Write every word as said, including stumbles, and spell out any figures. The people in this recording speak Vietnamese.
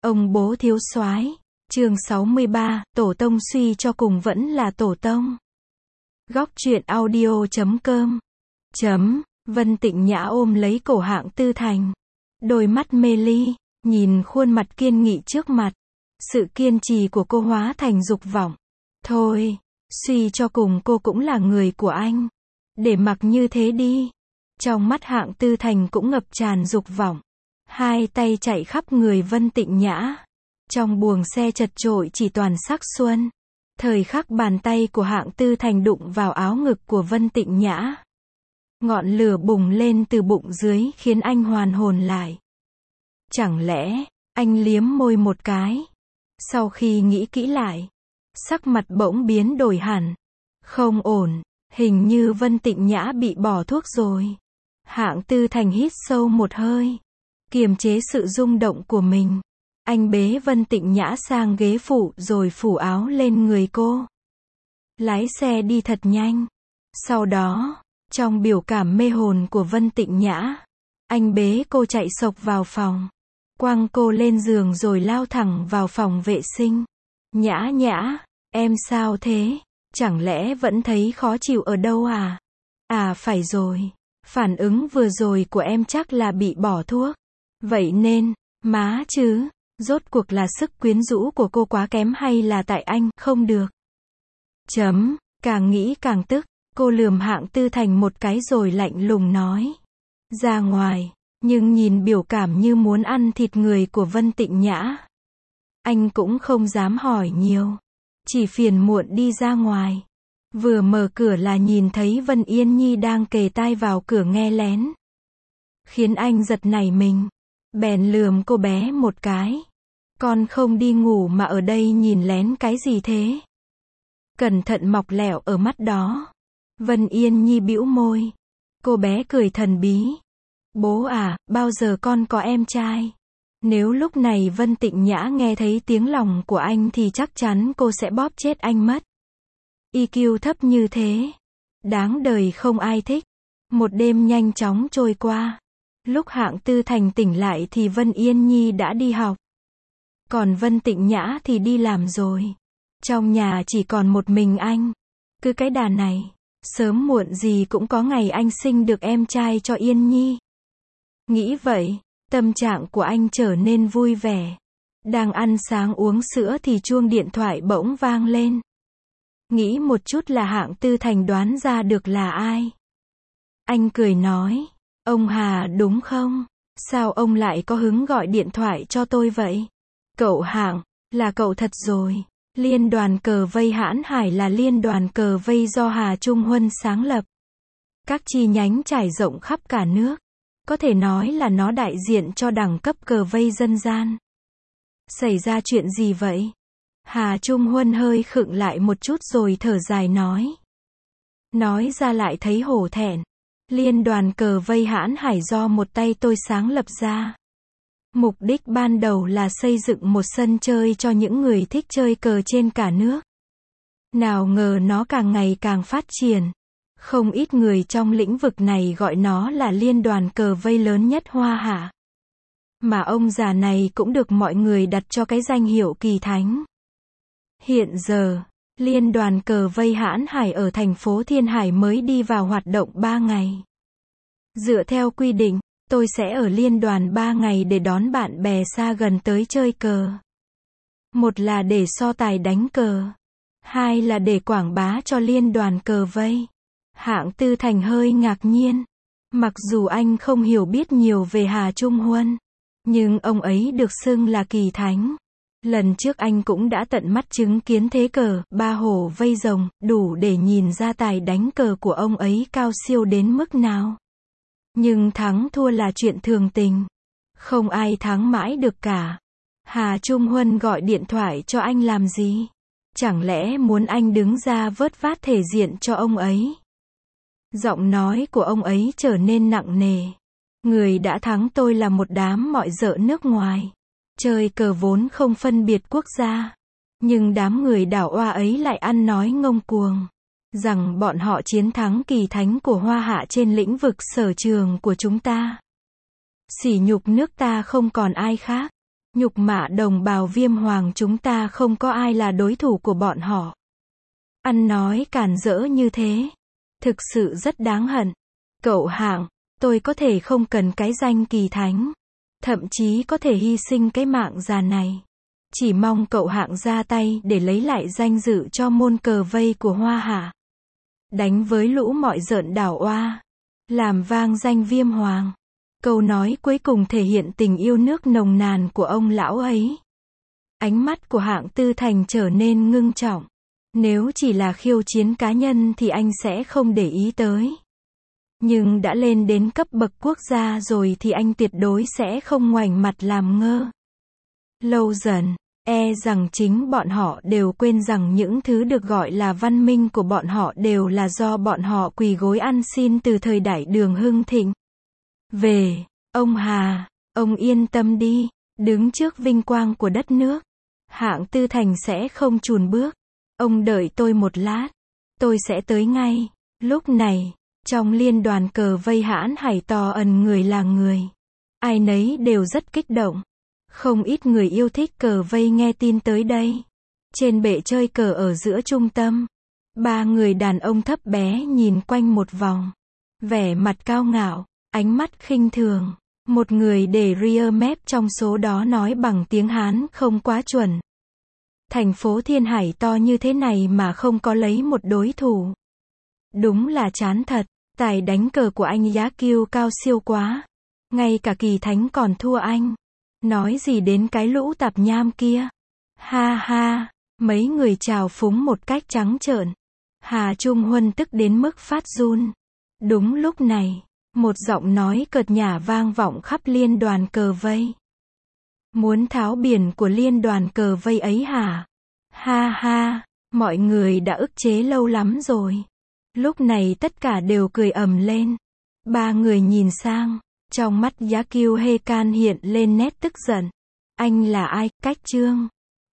Ông bố thiếu soái. Chương sáu mươi ba, tổ tông suy cho cùng vẫn là tổ tông. Góc truyện audio chấm com. Chấm, Vân Tịnh Nhã ôm lấy cổ Hạng Tư Thành. Đôi mắt mê ly, nhìn khuôn mặt kiên nghị trước mặt. Sự kiên trì của cô hóa thành dục vọng. Thôi, suy cho cùng cô cũng là người của anh. Để mặc như thế đi. Trong mắt Hạng Tư Thành cũng ngập tràn dục vọng. Hai tay chạy khắp người Vân Tịnh Nhã. Trong buồng xe chật chội chỉ toàn sắc xuân. Thời khắc bàn tay của Hạng Tư Thành đụng vào áo ngực của Vân Tịnh Nhã. Ngọn lửa bùng lên từ bụng dưới khiến anh hoàn hồn lại. Chẳng lẽ, anh liếm môi một cái. Sau khi nghĩ kỹ lại, sắc mặt bỗng biến đổi hẳn. Không ổn, hình như Vân Tịnh Nhã bị bỏ thuốc rồi. Hạng Tư Thành hít sâu một hơi. Kiềm chế sự rung động của mình. Anh bế Vân Tịnh Nhã sang ghế phụ rồi phủ áo lên người cô. Lái xe đi thật nhanh. Sau đó, trong biểu cảm mê hồn của Vân Tịnh Nhã, anh bế cô chạy xộc vào phòng. Quăng cô lên giường rồi lao thẳng vào phòng vệ sinh. Nhã Nhã, em sao thế? Chẳng lẽ vẫn thấy khó chịu ở đâu à? À phải rồi, phản ứng vừa rồi của em chắc là bị bỏ thuốc. Vậy nên, má chứ, rốt cuộc là sức quyến rũ của cô quá kém hay là tại anh không được? Chấm, càng nghĩ càng tức, cô lườm Hạng Tư Thành một cái rồi lạnh lùng nói. Ra ngoài, nhưng nhìn biểu cảm như muốn ăn thịt người của Vân Tịnh Nhã. Anh cũng không dám hỏi nhiều. Chỉ phiền muộn đi ra ngoài. Vừa mở cửa là nhìn thấy Vân Yên Nhi đang kề tai vào cửa nghe lén. Khiến anh giật nảy mình. Bèn lườm cô bé một cái. Con không đi ngủ mà ở đây nhìn lén cái gì thế? Cẩn thận mọc lẹo ở mắt đó. Vân Yên Nhi bĩu môi. Cô bé cười thần bí. Bố à, bao giờ con có em trai? Nếu lúc này Vân Tịnh Nhã nghe thấy tiếng lòng của anh thì chắc chắn cô sẽ bóp chết anh mất. i kiu thấp như thế. Đáng đời không ai thích. Một đêm nhanh chóng trôi qua. Lúc Hạng Tư Thành tỉnh lại thì Vân Yên Nhi đã đi học. Còn Vân Tịnh Nhã thì đi làm rồi. Trong nhà chỉ còn một mình anh. Cứ cái đà này, sớm muộn gì cũng có ngày anh sinh được em trai cho Yên Nhi. Nghĩ vậy, tâm trạng của anh trở nên vui vẻ. Đang ăn sáng uống sữa thì chuông điện thoại bỗng vang lên. Nghĩ một chút là Hạng Tư Thành đoán ra được là ai. Anh cười nói, ông Hà đúng không? Sao ông lại có hứng gọi điện thoại cho tôi vậy? Cậu Hạng, là cậu thật rồi. Liên đoàn cờ vây Hãn Hải là liên đoàn cờ vây do Hà Trung Huân sáng lập. Các chi nhánh trải rộng khắp cả nước. Có thể nói là nó đại diện cho đẳng cấp cờ vây dân gian. Xảy ra chuyện gì vậy? Hà Trung Huân hơi khựng lại một chút rồi thở dài nói. Nói ra lại thấy hổ thẹn. Liên đoàn cờ vây Hãn Hải do một tay tôi sáng lập ra. Mục đích ban đầu là xây dựng một sân chơi cho những người thích chơi cờ trên cả nước. Nào ngờ nó càng ngày càng phát triển. Không ít người trong lĩnh vực này gọi nó là liên đoàn cờ vây lớn nhất Hoa Hạ. Mà ông già này cũng được mọi người đặt cho cái danh hiệu kỳ thánh. Hiện giờ, liên đoàn cờ vây Hãn Hải ở thành phố Thiên Hải mới đi vào hoạt động ba ngày. Dựa theo quy định, tôi sẽ ở liên đoàn ba ngày để đón bạn bè xa gần tới chơi cờ. Một là để so tài đánh cờ. Hai là để quảng bá cho liên đoàn cờ vây. Hạng Tư Thành hơi ngạc nhiên. Mặc dù anh không hiểu biết nhiều về Hà Trung Huân, nhưng ông ấy được xưng là kỳ thánh. Lần trước anh cũng đã tận mắt chứng kiến thế cờ, ba hổ vây rồng, đủ để nhìn ra tài đánh cờ của ông ấy cao siêu đến mức nào. Nhưng thắng thua là chuyện thường tình. Không ai thắng mãi được cả. Hà Trung Huân gọi điện thoại cho anh làm gì? Chẳng lẽ muốn anh đứng ra vớt vát thể diện cho ông ấy? Giọng nói của ông ấy trở nên nặng nề. Người đã thắng tôi là một đám mọi dợ nước ngoài. Chơi cờ vốn không phân biệt quốc gia. Nhưng đám người đảo oa ấy lại ăn nói ngông cuồng. Rằng bọn họ chiến thắng kỳ thánh của Hoa Hạ trên lĩnh vực sở trường của chúng ta. Sỉ nhục nước ta không còn ai khác. Nhục mạ đồng bào Viêm Hoàng chúng ta không có ai là đối thủ của bọn họ. Ăn nói càn rỡ như thế. Thực sự rất đáng hận. Cậu Hạng, tôi có thể không cần cái danh kỳ thánh. Thậm chí có thể hy sinh cái mạng già này. Chỉ mong cậu Hạng ra tay để lấy lại danh dự cho môn cờ vây của Hoa Hạ. Đánh với lũ mọi rợn đảo oa. Làm vang danh Viêm Hoàng. Câu nói cuối cùng thể hiện tình yêu nước nồng nàn của ông lão ấy. Ánh mắt của Hạng Tư Thành trở nên ngưng trọng. Nếu chỉ là khiêu chiến cá nhân thì anh sẽ không để ý tới. Nhưng đã lên đến cấp bậc quốc gia rồi thì anh tuyệt đối sẽ không ngoảnh mặt làm ngơ. Lâu dần, e rằng chính bọn họ đều quên rằng những thứ được gọi là văn minh của bọn họ đều là do bọn họ quỳ gối ăn xin từ thời đại Đường hưng thịnh. Về, ông Hà, ông yên tâm đi, đứng trước vinh quang của đất nước. Hạng Tư Thành sẽ không chùn bước. Ông đợi tôi một lát. Tôi sẽ tới ngay. Lúc này, trong liên đoàn cờ vây hãn hải to ẩn người là người. Ai nấy đều rất kích động. Không ít người yêu thích cờ vây nghe tin tới đây. Trên bệ chơi cờ ở giữa trung tâm. Ba người đàn ông thấp bé nhìn quanh một vòng. Vẻ mặt cao ngạo, ánh mắt khinh thường. Một người để rear map trong số đó nói bằng tiếng Hán không quá chuẩn. Thành phố Thiên Hải to như thế này mà không có lấy một đối thủ. Đúng là chán thật, tài đánh cờ của anh Giá Kiêu cao siêu quá. Ngay cả kỳ thánh còn thua anh. Nói gì đến cái lũ tạp nham kia. Ha ha, mấy người chào phúng một cách trắng trợn. Hà Trung Huân tức đến mức phát run. Đúng lúc này, một giọng nói cợt nhả vang vọng khắp liên đoàn cờ vây. Muốn tháo biển của liên đoàn cờ vây ấy hả? Ha ha, mọi người đã ức chế lâu lắm rồi. Lúc này tất cả đều cười ầm lên. Ba người nhìn sang, trong mắt Giá Kiêu Hê Can hiện lên nét tức giận. Anh là ai, Cách Trương?